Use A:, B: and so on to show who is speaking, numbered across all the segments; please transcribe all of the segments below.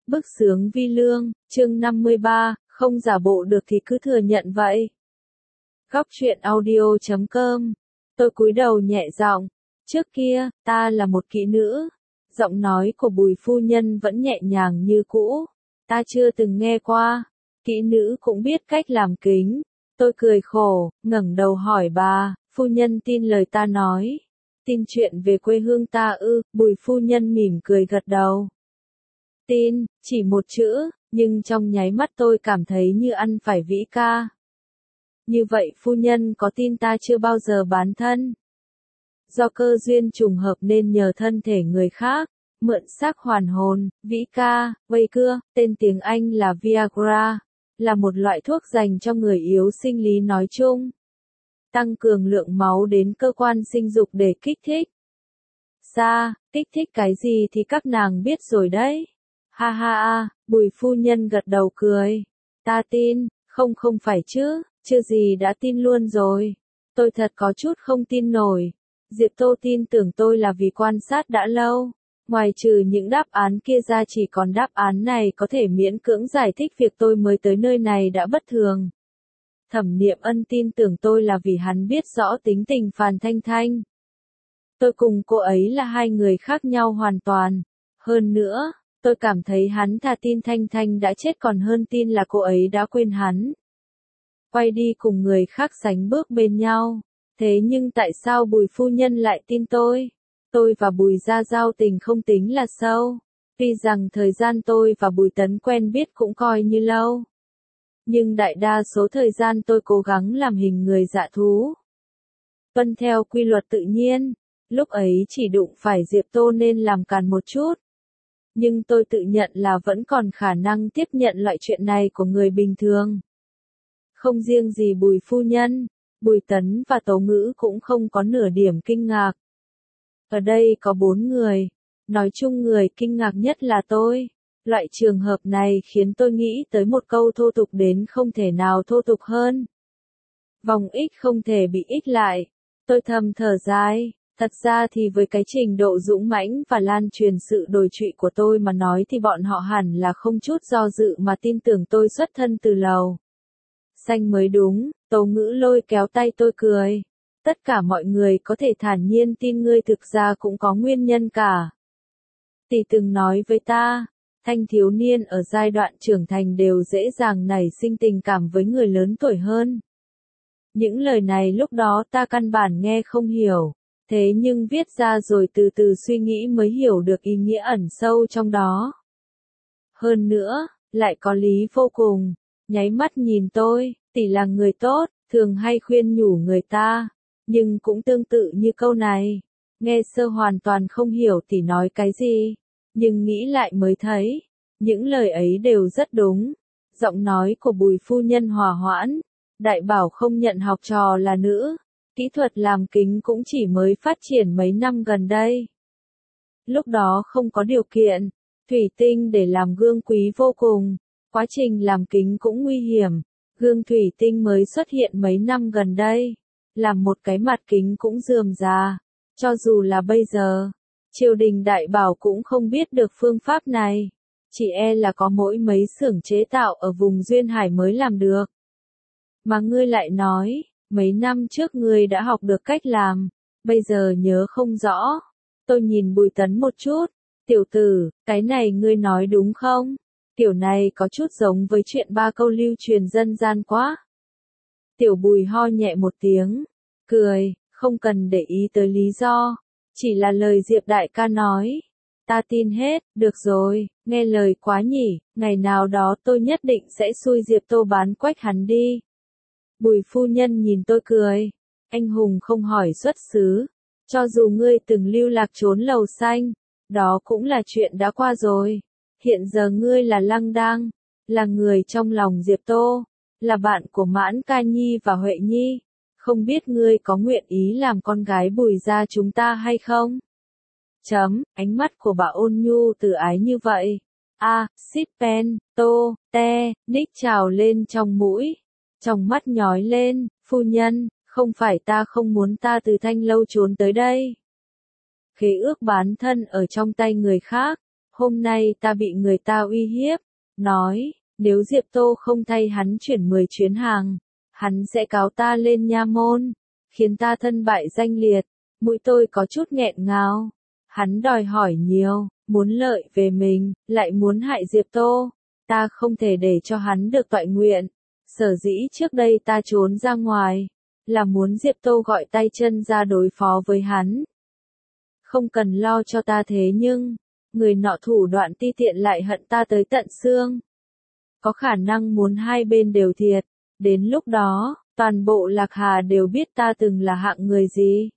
A: Bức xướng vi lương, chương 53, không giả bộ được thì cứ thừa nhận vậy. Góc truyện audio.com. Tôi cúi đầu nhẹ giọng. Trước kia, ta là một kỹ nữ. Giọng nói của Bùi phu nhân vẫn nhẹ nhàng như cũ. Ta chưa từng nghe qua. Kỹ nữ cũng biết cách làm kính. Tôi cười khổ, ngẩng đầu hỏi bà, phu nhân tin lời ta nói. Tin chuyện về quê hương ta ư? Bùi phu nhân mỉm cười gật đầu. Tin, chỉ một chữ, nhưng trong nháy mắt tôi cảm thấy như ăn phải vĩ ca. Như vậy phu nhân có tin ta chưa bao giờ bán thân? Do cơ duyên trùng hợp nên nhờ thân thể người khác, mượn xác hoàn hồn, vĩ ca, vây cưa, tên tiếng Anh là Viagra, là một loại thuốc dành cho người yếu sinh lý nói chung. Tăng cường lượng máu đến cơ quan sinh dục để kích thích. Kích thích cái gì thì các nàng biết rồi đấy. Ha ha ha, Bùi phu nhân gật đầu cười. Ta tin, không phải chứ, chưa gì đã tin luôn rồi. Tôi thật có chút không tin nổi. Diệp Tô tin tưởng tôi là vì quan sát đã lâu. Ngoài trừ những đáp án kia ra chỉ còn đáp án này có thể miễn cưỡng giải thích việc tôi mới tới nơi này đã bất thường. Thẩm Niệm Ân tin tưởng tôi là vì hắn biết rõ tính tình Phàn Thanh Thanh. Tôi cùng cô ấy là hai người khác nhau hoàn toàn. Hơn nữa, tôi cảm thấy hắn thà tin Thanh Thanh đã chết còn hơn tin là cô ấy đã quên hắn. Quay đi cùng người khác sánh bước bên nhau. Thế nhưng tại sao Bùi phu nhân lại tin tôi? Tôi và Bùi gia giao tình không tính là sâu. Tuy rằng thời gian tôi và Bùi Tấn quen biết cũng coi như lâu. Nhưng đại đa số thời gian tôi cố gắng làm hình người dạ thú. Tuân theo quy luật tự nhiên. Lúc ấy chỉ đụng phải Diệp Tô nên làm càn một chút. Nhưng tôi tự nhận là vẫn còn khả năng tiếp nhận loại chuyện này của người bình thường. Không riêng gì Bùi phu nhân, Bùi Tấn và Tố Ngữ cũng không có nửa điểm kinh ngạc. Ở đây có 4 người, nói chung người kinh ngạc nhất là tôi. Loại trường hợp này khiến tôi nghĩ tới một câu thô tục đến không thể nào thô tục hơn. Vòng ích không thể bị ích lại. Tôi thầm thở dài. Thật ra thì với cái trình độ dũng mãnh và lan truyền sự đồi trụy của tôi mà nói thì bọn họ hẳn là không chút do dự mà tin tưởng tôi xuất thân từ lầu xanh mới đúng. Tố Ngữ lôi kéo tay tôi cười. Tất cả mọi người có thể thản nhiên tin ngươi thực ra cũng có nguyên nhân cả. Tỷ từng nói với ta, thanh thiếu niên ở giai đoạn trưởng thành đều dễ dàng nảy sinh tình cảm với người lớn tuổi hơn. Những lời này lúc đó ta căn bản nghe không hiểu. Thế nhưng viết ra rồi từ từ suy nghĩ mới hiểu được ý nghĩa ẩn sâu trong đó. Hơn nữa, lại có lý vô cùng. Nháy mắt nhìn tôi, tỷ là người tốt, thường hay khuyên nhủ người ta. Nhưng cũng tương tự như câu này. Nghe sơ hoàn toàn không hiểu tỷ nói cái gì. Nhưng nghĩ lại mới thấy. Những lời ấy đều rất đúng. Giọng nói của Bùi phu nhân hòa hoãn. Đại bảo không nhận học trò là nữ. Kỹ thuật làm kính cũng chỉ mới phát triển mấy năm gần đây. Lúc đó không có điều kiện, thủy tinh để làm gương quý vô cùng, quá trình làm kính cũng nguy hiểm, gương thủy tinh mới xuất hiện mấy năm gần đây, làm một cái mặt kính cũng rườm rà, cho dù là bây giờ, triều đình đại bảo cũng không biết được phương pháp này, chỉ e là có mỗi mấy xưởng chế tạo ở vùng Duyên Hải mới làm được. Mà ngươi lại nói, mấy năm trước ngươi đã học được cách làm, bây giờ nhớ không rõ. Tôi nhìn Bùi Tấn một chút, tiểu tử, cái này ngươi nói đúng không? Kiểu này có chút giống với chuyện 3 câu lưu truyền dân gian quá. Tiểu Bùi ho nhẹ một tiếng, cười, không cần để ý tới lý do, chỉ là lời Diệp đại ca nói. Ta tin hết, được rồi, nghe lời quá nhỉ, ngày nào đó tôi nhất định sẽ xui Diệp Tô bán quách hắn đi. Bùi phu nhân nhìn tôi cười. Anh hùng không hỏi xuất xứ. Cho dù ngươi từng lưu lạc trốn lầu xanh, đó cũng là chuyện đã qua rồi. Hiện giờ ngươi là Lăng Đang, là người trong lòng Diệp Tô, là bạn của Mãn Ca Nhi và Huệ Nhi. Không biết ngươi có nguyện ý làm con gái Bùi gia chúng ta hay không? Ánh mắt của bà ôn nhu từ ái như vậy. Xít pen, tô, te, ních trào lên trong mũi. Trong mắt nhói lên, phu nhân, không phải ta không muốn ta từ Thanh Lâu trốn tới đây. Khế ước bán thân ở trong tay người khác, Hôm nay ta bị người ta uy hiếp, nói, nếu Diệp Tô không thay hắn chuyển 10 chuyến hàng, hắn sẽ cáo ta lên nha môn, khiến ta thân bại danh liệt. Mũi tôi có chút nghẹn ngào. Hắn đòi hỏi nhiều, muốn lợi về mình, lại muốn hại Diệp Tô. Ta không thể để cho hắn được toại nguyện. Sở dĩ trước đây ta trốn ra ngoài, là muốn Diệp Tô gọi tay chân ra đối phó với hắn. Không cần lo cho ta thế nhưng, người nọ thủ đoạn ti tiện lại hận ta tới tận xương. Có khả năng muốn hai bên đều thiệt. Đến lúc đó, toàn bộ Lạc Hà đều biết ta từng là hạng người gì.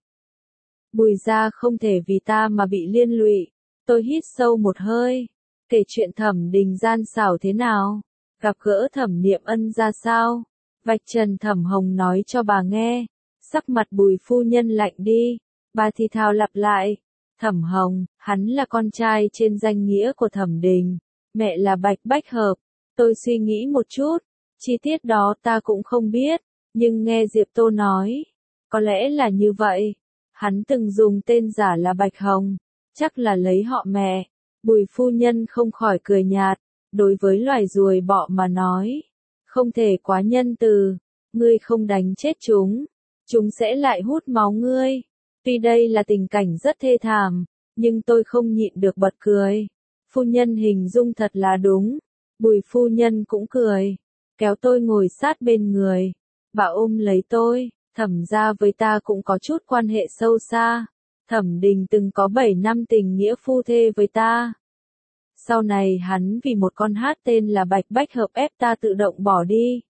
A: Bùi gia không thể vì ta mà bị liên lụy. Tôi hít sâu một hơi, kể chuyện Thẩm Đình gian xảo thế nào, gặp gỡ Thẩm Niệm Ân ra sao, vạch trần Thẩm Hồng nói cho bà nghe. Sắc mặt Bùi phu nhân lạnh đi, bà thì thào lặp lại, Thẩm Hồng, hắn là con trai trên danh nghĩa của Thẩm Đình, mẹ là Bạch Bách Hợp. Tôi suy nghĩ một chút, chi tiết đó ta cũng không biết, nhưng nghe Diệp Tô nói, có lẽ là như vậy. Hắn từng dùng tên giả là Bạch Hồng, chắc là lấy họ mẹ. Bùi phu nhân không khỏi cười nhạt, đối với loài ruồi bọ mà nói, không thể quá nhân từ, ngươi không đánh chết chúng sẽ lại hút máu ngươi. Tuy đây là tình cảnh rất thê thảm, nhưng tôi không nhịn được bật cười. Phu nhân hình dung thật là đúng. Bùi phu nhân cũng cười, kéo tôi ngồi sát bên người, bà ôm lấy tôi. Thẩm gia với ta cũng có chút quan hệ sâu xa. Thẩm Đình từng có 7 năm tình nghĩa phu thê với ta. Sau này hắn vì một con hát tên là Bạch Bách Hợp ép ta tự động bỏ đi.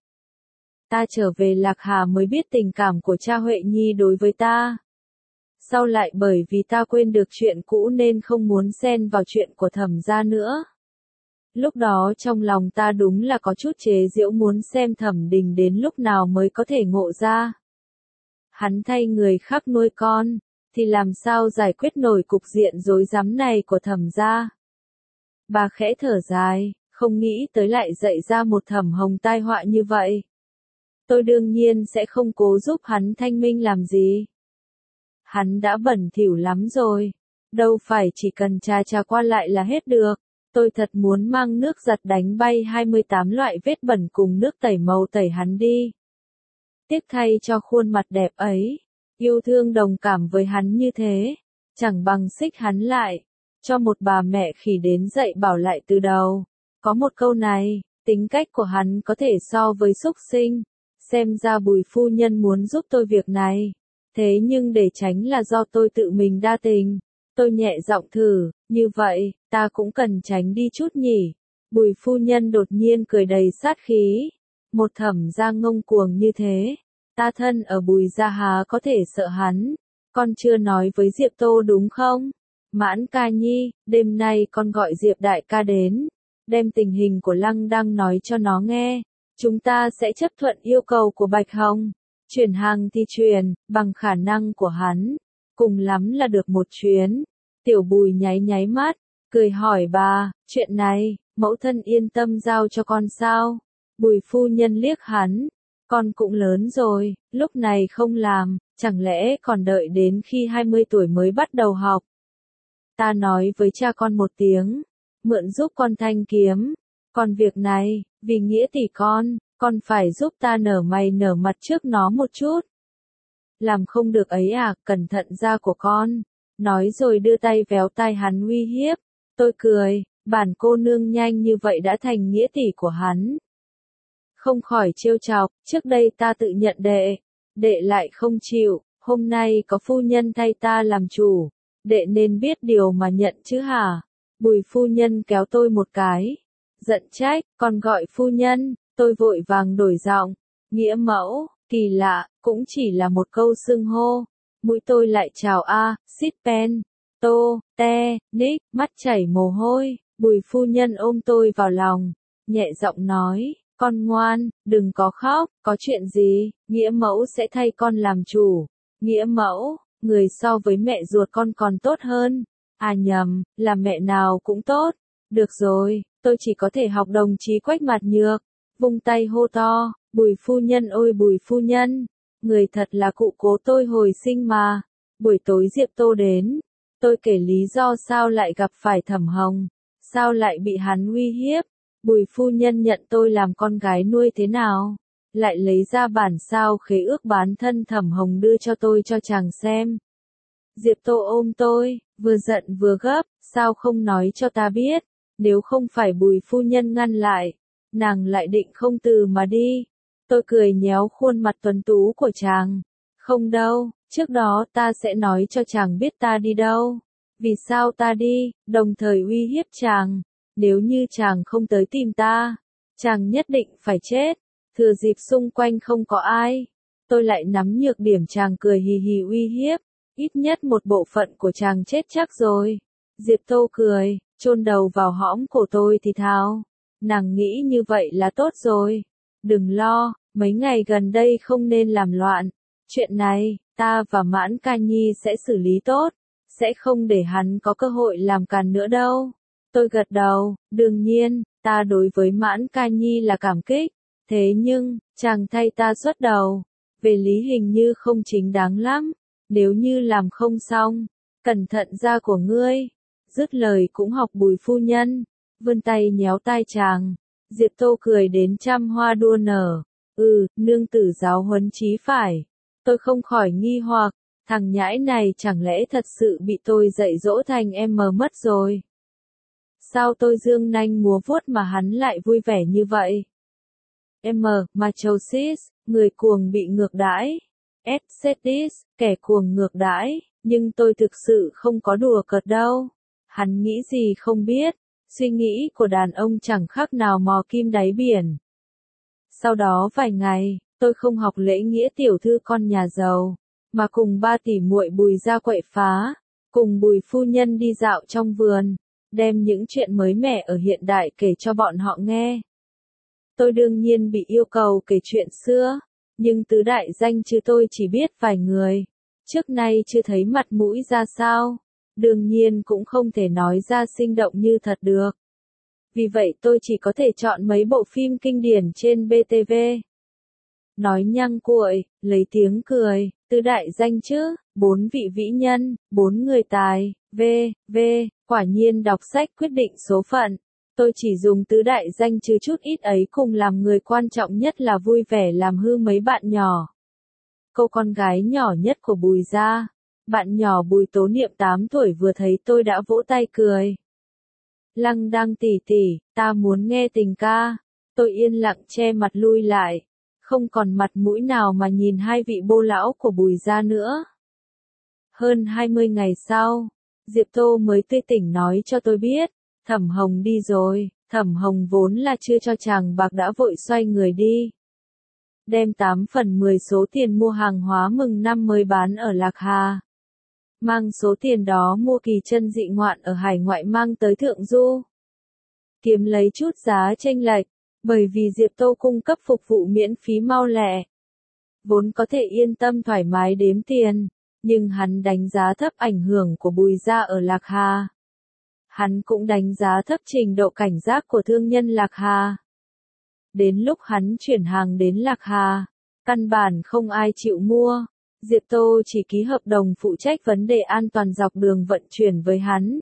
A: Ta trở về Lạc Hà mới biết tình cảm của cha Huệ Nhi đối với ta. Sau lại bởi vì ta quên được chuyện cũ nên không muốn xen vào chuyện của Thẩm gia nữa. Lúc đó trong lòng ta đúng là có chút chế giễu, muốn xem Thẩm Đình đến lúc nào mới có thể ngộ ra. Hắn thay người khác nuôi con, thì làm sao giải quyết nổi cục diện rối rắm này của Thẩm gia. Bà khẽ thở dài, không nghĩ tới lại dạy ra một Thẩm Hồng tai họa như vậy. Tôi đương nhiên sẽ không cố giúp hắn thanh minh làm gì. Hắn đã bẩn thỉu lắm rồi, đâu phải chỉ cần trà qua lại là hết được. Tôi thật muốn mang nước giặt đánh bay 28 loại vết bẩn cùng nước tẩy màu tẩy hắn đi. Tiếc thay cho khuôn mặt đẹp ấy, yêu thương đồng cảm với hắn như thế, chẳng bằng xích hắn lại, cho một bà mẹ khỉ đến dạy bảo lại từ đầu. Có một câu này, tính cách của hắn có thể so với súc sinh, xem ra Bùi phu nhân muốn giúp tôi việc này. Thế nhưng để tránh là do tôi tự mình đa tình, tôi nhẹ giọng thử, như vậy, ta cũng cần tránh đi chút nhỉ. Bùi phu nhân đột nhiên cười đầy sát khí. Một Thẩm gia ngông cuồng như thế, ta thân ở Bùi gia há có thể sợ hắn. Con chưa nói với Diệp Tô đúng không? Mãn ca nhi, đêm nay con gọi Diệp đại ca đến, đem tình hình của Lăng Đăng nói cho nó nghe. Chúng ta sẽ chấp thuận yêu cầu của Bạch Hồng. Chuyển hàng thì chuyển, bằng khả năng của hắn. Cùng lắm là được một chuyến. Tiểu Bùi nháy nháy mắt, cười hỏi bà, chuyện này, mẫu thân yên tâm giao cho con sao? Bùi phu nhân liếc hắn, con cũng lớn rồi, lúc này không làm, chẳng lẽ còn đợi đến khi 20 tuổi mới bắt đầu học? Ta nói với cha con một tiếng, mượn giúp con thanh kiếm. Còn việc này, vì nghĩa tỷ con phải giúp ta nở mày nở mặt trước nó một chút. Làm không được ấy à, cẩn thận da của con. Nói rồi đưa tay véo tai hắn uy hiếp. Tôi cười, bản cô nương nhanh như vậy đã thành nghĩa tỷ của hắn. Không khỏi trêu chọc, trước đây ta tự nhận đệ lại không chịu, hôm nay có phu nhân thay ta làm chủ, đệ nên biết điều mà nhận chứ hả? Bùi phu nhân kéo tôi một cái, giận trách, còn gọi phu nhân. Tôi vội vàng đổi giọng, nghĩa mẫu, kỳ lạ, cũng chỉ là một câu xưng hô. Mũi tôi lại chào a, xít pen, tô, te, nick, mắt chảy mồ hôi. Bùi phu nhân ôm tôi vào lòng, nhẹ giọng nói, con ngoan, đừng có khóc, có chuyện gì, nghĩa mẫu sẽ thay con làm chủ. Nghĩa mẫu, người so với mẹ ruột con còn tốt hơn. À nhầm, là mẹ nào cũng tốt. Được rồi, tôi chỉ có thể học đồng chí Quách Mạt Nhược. Vung tay hô to, Bùi phu nhân ôi Bùi phu nhân, người thật là cụ cố tôi hồi sinh mà. Buổi tối Diệp Tô đến, tôi kể lý do sao lại gặp phải Thẩm Hồng. sao lại bị hắn uy hiếp? Bùi phu nhân nhận tôi làm con gái nuôi thế nào? Lại lấy ra bản sao khế ước bán thân Thẩm Hồng đưa cho tôi cho chàng xem. Diệp Tô ôm tôi, vừa giận vừa gấp, sao không nói cho ta biết, nếu không phải Bùi phu nhân ngăn lại, nàng lại định không từ mà đi. Tôi cười nhéo khuôn mặt tuấn tú của chàng. Không đâu, trước đó ta sẽ nói cho chàng biết ta đi đâu. Vì sao ta đi, đồng thời uy hiếp chàng. Nếu như chàng không tới tìm ta, chàng nhất định phải chết. Thừa dịp xung quanh không có ai, tôi lại nắm nhược điểm chàng cười hì hì uy hiếp. Ít nhất một bộ phận của chàng chết chắc rồi. Diệp Tô cười, chôn đầu vào hõm cổ tôi thì thào. Nàng nghĩ như vậy là tốt rồi. Đừng lo, mấy ngày gần đây không nên làm loạn. Chuyện này, ta và Mãn Ca Nhi sẽ xử lý tốt. Sẽ không để hắn có cơ hội làm càn nữa đâu. Tôi gật đầu, đương nhiên, ta đối với Mãn Ca Nhi là cảm kích. Thế nhưng, chàng thay ta xuất đầu. Về lý hình như không chính đáng lắm. Nếu như làm không xong, cẩn thận da của ngươi. Dứt lời cũng học Bùi phu nhân, vươn tay nhéo tai chàng. Diệp Tô cười đến trăm hoa đua nở. Nương tử giáo huấn chí phải. Tôi không khỏi nghi hoặc, thằng nhãi này chẳng lẽ thật sự bị tôi dạy dỗ thành em mờ mất rồi. Sao tôi dương nanh múa vuốt mà hắn lại vui vẻ như vậy? M. Machosis, người cuồng bị ngược đãi. S. Sadist, kẻ cuồng ngược đãi, nhưng tôi thực sự không có đùa cợt đâu. Hắn nghĩ gì không biết, suy nghĩ của đàn ông chẳng khác nào mò kim đáy biển. Sau đó vài ngày, tôi không học lễ nghĩa tiểu thư con nhà giàu, mà cùng ba tỷ muội Bùi ra quậy phá, cùng Bùi phu nhân đi dạo trong vườn, đem những chuyện mới mẻ ở hiện đại kể cho bọn họ nghe. Tôi đương nhiên bị yêu cầu kể chuyện xưa, nhưng tứ đại danh chứ tôi chỉ biết vài người, trước nay chưa thấy mặt mũi ra sao, đương nhiên cũng không thể nói ra sinh động như thật được. Vì vậy tôi chỉ có thể chọn mấy bộ phim kinh điển trên BTV. Nói nhăng cuội, lấy tiếng cười, tứ đại danh chứ, 4 vị vĩ nhân, 4 người tài, quả nhiên đọc sách quyết định số phận. Tôi chỉ dùng tứ đại danh chứ chút ít ấy cùng làm người quan trọng nhất là vui vẻ làm hư mấy bạn nhỏ. Cô con gái nhỏ nhất của Bùi gia, bạn nhỏ Bùi Tố Niệm 8 tuổi vừa thấy tôi đã vỗ tay cười. Lăng Đăng tỷ tỷ, ta muốn nghe tình ca. Tôi yên lặng che mặt lui lại, không còn mặt mũi nào mà nhìn hai vị bô lão của Bùi gia nữa. Hơn 20 ngày sau, Diệp Tô mới tươi tỉnh nói cho tôi biết, Thẩm Hồng đi rồi. Thẩm Hồng vốn là chưa cho chàng bạc đã vội xoay người đi. Đem 8 phần 10 số tiền mua hàng hóa mừng năm mới bán ở Lạc Hà. Mang số tiền đó mua kỳ chân dị ngoạn ở hải ngoại mang tới Thượng Du. Kiếm lấy chút giá chênh lệch, bởi vì Diệp Tô cung cấp phục vụ miễn phí mau lẹ. Vốn có thể yên tâm thoải mái đếm tiền, nhưng hắn đánh giá thấp ảnh hưởng của Bùi gia ở Lạc Hà. Hắn cũng đánh giá thấp trình độ cảnh giác của thương nhân Lạc Hà. Đến lúc hắn chuyển hàng đến Lạc Hà, căn bản không ai chịu mua. Diệp Tô chỉ ký hợp đồng phụ trách vấn đề an toàn dọc đường vận chuyển với hắn.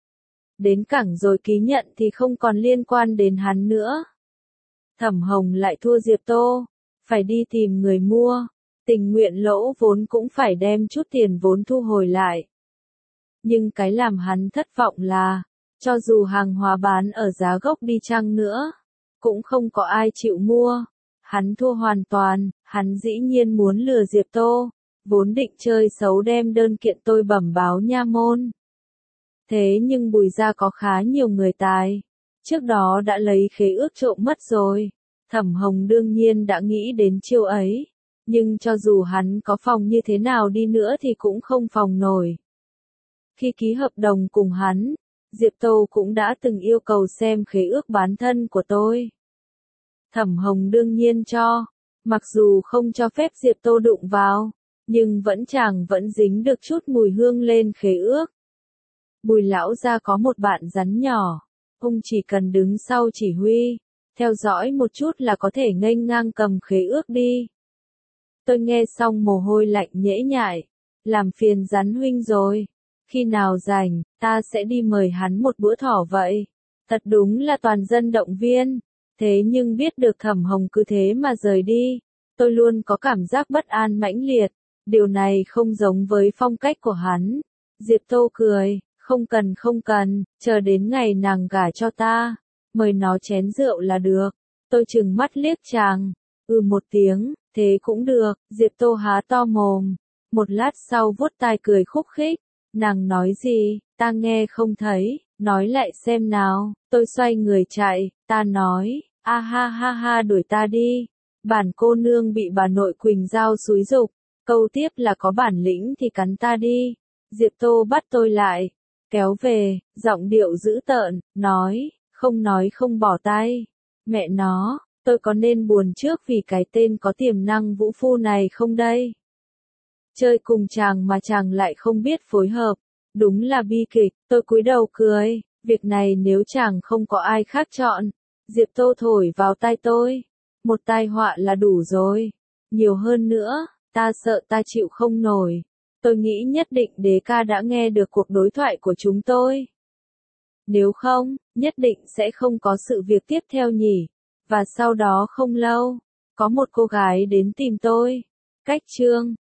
A: Đến cảng rồi ký nhận thì không còn liên quan đến hắn nữa. Thẩm Hồng lại thua Diệp Tô, phải đi tìm người mua, tình nguyện lỗ vốn cũng phải đem chút tiền vốn thu hồi lại. Nhưng cái làm hắn thất vọng là, cho dù hàng hóa bán ở giá gốc đi chăng nữa, cũng không có ai chịu mua. Hắn thua hoàn toàn, hắn dĩ nhiên muốn lừa Diệp Tô, vốn định chơi xấu đem đơn kiện tôi bẩm báo nha môn. Thế nhưng Bùi gia có khá nhiều người tài, trước đó đã lấy khế ước trộm mất rồi. Thẩm Hồng đương nhiên đã nghĩ đến chiêu ấy, nhưng cho dù hắn có phòng như thế nào đi nữa thì cũng không phòng nổi. Khi ký hợp đồng cùng hắn, Diệp Tô cũng đã từng yêu cầu xem khế ước bán thân của tôi. Thẩm Hồng đương nhiên cho, mặc dù không cho phép Diệp Tô đụng vào, nhưng chàng vẫn dính được chút mùi hương lên khế ước. Bùi lão gia có một bạn rắn nhỏ, ông chỉ cần đứng sau chỉ huy, theo dõi một chút là có thể nghênh ngang cầm khế ước đi. Tôi nghe xong mồ hôi lạnh nhễ nhại, làm phiền rắn huynh rồi, khi nào rảnh, ta sẽ đi mời hắn một bữa thỏ vậy. Thật đúng là toàn dân động viên. Thế nhưng biết được Thẩm Hồng cứ thế mà rời đi, tôi luôn có cảm giác bất an mãnh liệt. Điều này không giống với phong cách của hắn. Diệp Tô cười, không cần, chờ đến ngày nàng gả cho ta, mời nó chén rượu là được. Tôi trừng mắt liếc chàng, một tiếng, thế cũng được. Diệp Tô há to mồm, một lát sau vuốt tai cười khúc khích. Nàng nói gì, ta nghe không thấy, nói lại xem nào. Tôi xoay người chạy, ta nói, a ha ha ha, đuổi ta đi. Bản cô nương bị bà nội Quỳnh Giao xúi giục, câu tiếp là có bản lĩnh thì cắn ta đi. Diệp Tô bắt tôi lại, kéo về, giọng điệu dữ tợn, nói không bỏ tay. Mẹ nó, tôi có nên buồn trước vì cái tên có tiềm năng vũ phu này không đây? Chơi cùng chàng mà chàng lại không biết phối hợp, đúng là bi kịch. Tôi cúi đầu cười, việc này nếu chàng không có ai khác chọn. Diệp Tô thổi vào tai tôi, một tai họa là đủ rồi, nhiều hơn nữa, ta sợ ta chịu không nổi. Tôi nghĩ nhất định đế ca đã nghe được cuộc đối thoại của chúng tôi. Nếu không, nhất định sẽ không có sự việc tiếp theo nhỉ. Và sau đó không lâu, có một cô gái đến tìm tôi. Cách chương